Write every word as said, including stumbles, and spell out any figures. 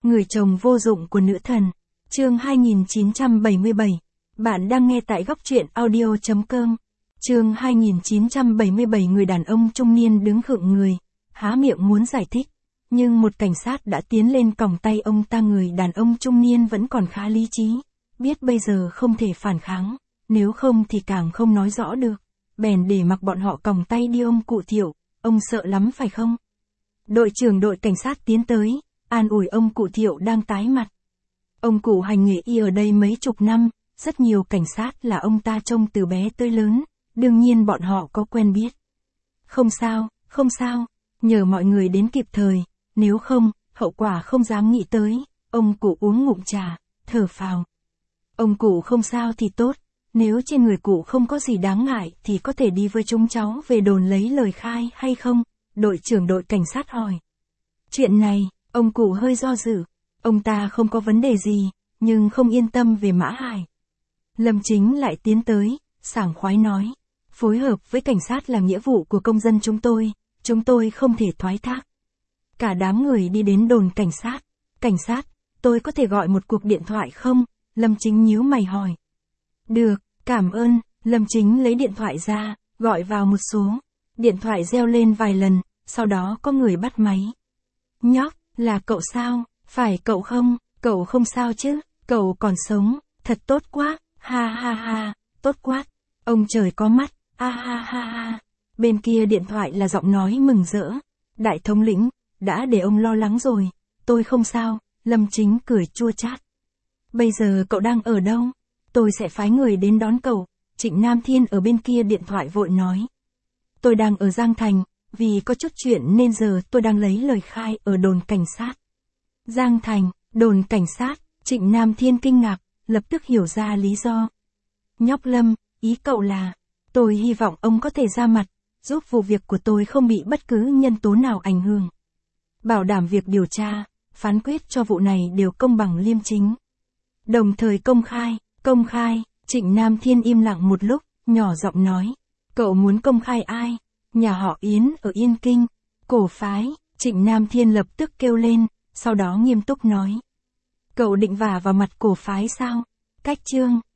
Người chồng vô dụng của nữ thần. Chương hai nghìn chín trăm bảy mươi bảy. Bạn đang nghe tại góc truyện audio chấm com. Chương hai nghìn chín trăm bảy mươi bảy. Người đàn ông trung niên đứng khựng người, há miệng muốn giải thích, nhưng một cảnh sát đã tiến lên còng tay ông ta. Người đàn ông trung niên vẫn còn khá lý trí, biết bây giờ không thể phản kháng, nếu không thì càng không nói rõ được, bèn để mặc bọn họ còng tay đi. Ông cụ Thiệu, ông sợ lắm phải không? Đội trưởng đội cảnh sát tiến tới, an ủi ông cụ Thiệu đang tái mặt. Ông cụ hành nghề y ở đây mấy chục năm, rất nhiều cảnh sát là ông ta trông từ bé tới lớn, đương nhiên bọn họ có quen biết. Không sao, không sao, nhờ mọi người đến kịp thời, nếu không, hậu quả không dám nghĩ tới. Ông cụ uống ngụm trà, thở phào. Ông cụ không sao thì tốt, nếu trên người cụ không có gì đáng ngại thì có thể đi với chúng cháu về đồn lấy lời khai hay không? Đội trưởng đội cảnh sát hỏi. Chuyện này, ông cụ hơi do dự, ông ta không có vấn đề gì, nhưng không yên tâm về Mã Hải. Lâm Chính lại tiến tới, sảng khoái nói, phối hợp với cảnh sát là nghĩa vụ của công dân chúng tôi, chúng tôi không thể thoái thác. Cả đám người đi đến đồn cảnh sát. Cảnh sát, tôi có thể gọi một cuộc điện thoại không? Lâm Chính nhíu mày hỏi. Được, cảm ơn. Lâm Chính lấy điện thoại ra, gọi vào một số. Điện thoại reo lên vài lần, sau đó có người bắt máy. Nhóc, là cậu sao? Phải cậu không? Cậu không sao chứ? Cậu còn sống, thật tốt quá, ha ha ha, tốt quá. Ông trời có mắt, ha ha ha ha. Bên kia điện thoại là giọng nói mừng rỡ. Đại thống lĩnh, đã để ông lo lắng rồi, tôi không sao. Lâm Chính cười chua chát. Bây giờ cậu đang ở đâu? Tôi sẽ phái người đến đón cậu. Trịnh Nam Thiên ở bên kia điện thoại vội nói. Tôi đang ở Giang Thành, vì có chút chuyện nên giờ tôi đang lấy lời khai ở đồn cảnh sát. Giang Thành, đồn cảnh sát, Trịnh Nam Thiên kinh ngạc, lập tức hiểu ra lý do. Nhóc Lâm, ý cậu là, tôi hy vọng ông có thể ra mặt, giúp vụ việc của tôi không bị bất cứ nhân tố nào ảnh hưởng. Bảo đảm việc điều tra, phán quyết cho vụ này đều công bằng liêm chính. Đồng thời công khai, công khai, Trịnh Nam Thiên im lặng một lúc, nhỏ giọng nói. Cậu muốn công khai ai? Nhà họ Yến ở Yên Kinh, cổ phái. Trịnh Nam Thiên lập tức kêu lên, sau đó nghiêm túc nói. Cậu định vả vào mặt cổ phái sao? Cách chương,